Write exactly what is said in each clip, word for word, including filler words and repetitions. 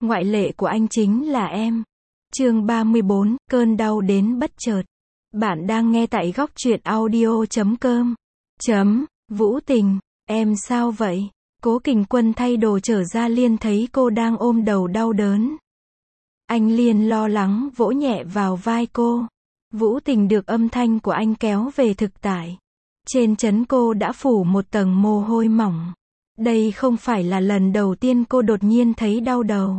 Ngoại lệ của anh chính là em. Chương ba mươi bốn, cơn đau đến bất chợt. Bạn đang nghe tại góc truyện audio chấm com. Chấm, Vũ Tình, em sao vậy? Cố Kình Quân thay đồ trở ra liền thấy cô đang ôm đầu đau đớn. Anh liền lo lắng vỗ nhẹ vào vai cô. Vũ Tình được âm thanh của anh kéo về thực tại. Trên trán cô đã phủ một tầng mồ hôi mỏng. Đây không phải là lần đầu tiên cô đột nhiên thấy đau đầu.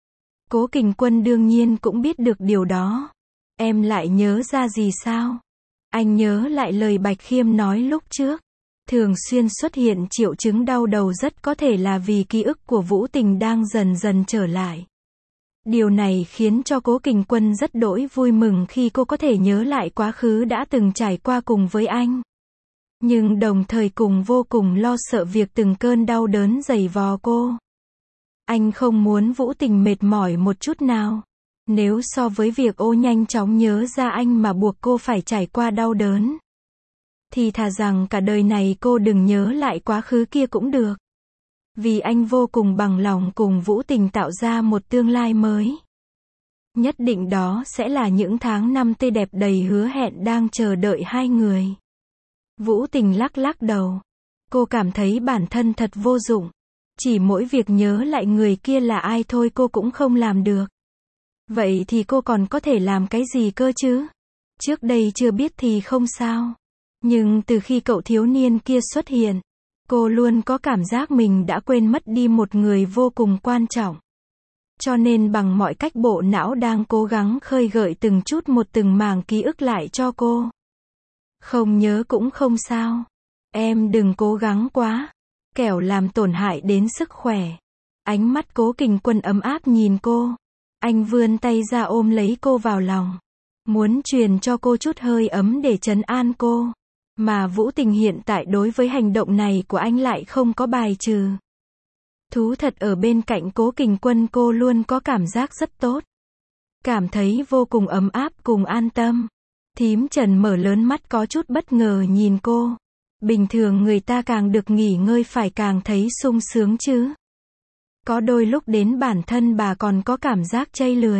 Cố Kình Quân đương nhiên cũng biết được điều đó. Em lại nhớ ra gì sao? Anh nhớ lại lời Bạch Khiêm nói lúc trước. Thường xuyên xuất hiện triệu chứng đau đầu rất có thể là vì ký ức của Vũ Tình đang dần dần trở lại. Điều này khiến cho Cố Kình Quân rất đỗi vui mừng khi cô có thể nhớ lại quá khứ đã từng trải qua cùng với anh. Nhưng đồng thời cùng vô cùng lo sợ việc từng cơn đau đớn giày vò cô. Anh không muốn Vũ Tình mệt mỏi một chút nào. Nếu so với việc ô nhanh chóng nhớ ra anh mà buộc cô phải trải qua đau đớn, thì thà rằng cả đời này cô đừng nhớ lại quá khứ kia cũng được. Vì anh vô cùng bằng lòng cùng Vũ Tình tạo ra một tương lai mới. Nhất định đó sẽ là những tháng năm tươi đẹp đầy hứa hẹn đang chờ đợi hai người. Vũ Tình lắc lắc đầu. Cô cảm thấy bản thân thật vô dụng. Chỉ mỗi việc nhớ lại người kia là ai thôi cô cũng không làm được. Vậy thì cô còn có thể làm cái gì cơ chứ? Trước đây chưa biết thì không sao. Nhưng từ khi cậu thiếu niên kia xuất hiện, cô luôn có cảm giác mình đã quên mất đi một người vô cùng quan trọng. Cho nên bằng mọi cách bộ não đang cố gắng khơi gợi từng chút một từng mảng ký ức lại cho cô. Không nhớ cũng không sao. Em đừng cố gắng quá. Kẻo làm tổn hại đến sức khỏe. Ánh mắt Cố Kình Quân ấm áp nhìn cô. Anh vươn tay ra ôm lấy cô vào lòng. Muốn truyền cho cô chút hơi ấm để trấn an cô. Mà Vũ Tình hiện tại đối với hành động này của anh lại không có bài trừ. Thú thật ở bên cạnh Cố Kình Quân cô luôn có cảm giác rất tốt. Cảm thấy vô cùng ấm áp cùng an tâm. Thím Trần mở lớn mắt có chút bất ngờ nhìn cô. Bình thường người ta càng được nghỉ ngơi phải càng thấy sung sướng chứ. Có đôi lúc đến bản thân bà còn có cảm giác chây lười.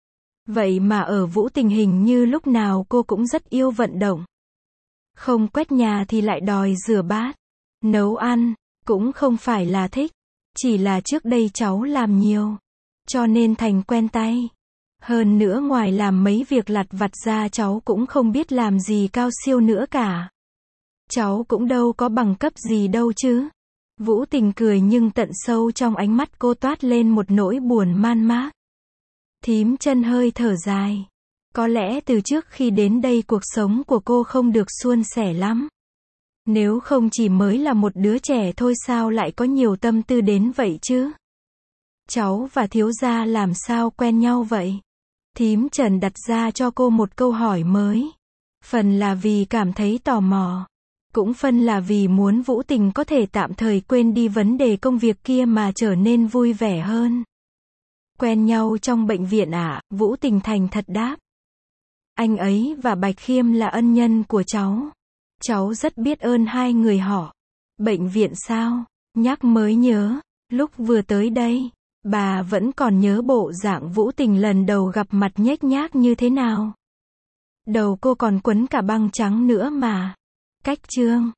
Vậy mà ở Vũ Tình hình như lúc nào cô cũng rất yêu vận động. Không quét nhà thì lại đòi rửa bát. Nấu ăn, cũng không phải là thích. Chỉ là trước đây cháu làm nhiều. Cho nên thành quen tay. Hơn nữa ngoài làm mấy việc lặt vặt ra cháu cũng không biết làm gì cao siêu nữa cả. Cháu cũng đâu có bằng cấp gì đâu chứ. Vũ Tình cười nhưng tận sâu trong ánh mắt cô toát lên một nỗi buồn man mác. Thím Chân hơi thở dài. Có lẽ từ trước khi đến đây cuộc sống của cô không được suôn sẻ lắm. Nếu không chỉ mới là một đứa trẻ thôi sao lại có nhiều tâm tư đến vậy chứ. Cháu và thiếu gia làm sao quen nhau vậy? Thím Trần đặt ra cho cô một câu hỏi mới. Phần là vì cảm thấy tò mò. Cũng phần là vì muốn Vũ Tình có thể tạm thời quên đi vấn đề công việc kia mà trở nên vui vẻ hơn. Quen nhau trong bệnh viện à? Vũ Tình thành thật đáp. Anh ấy và Bạch Khiêm là ân nhân của cháu. Cháu rất biết ơn hai người họ. Bệnh viện sao? Nhắc mới nhớ. Lúc vừa tới đây, bà vẫn còn nhớ bộ dạng Vũ Tình lần đầu gặp mặt nhếch nhác như thế nào. Đầu cô còn quấn cả băng trắng nữa mà. Cách trương,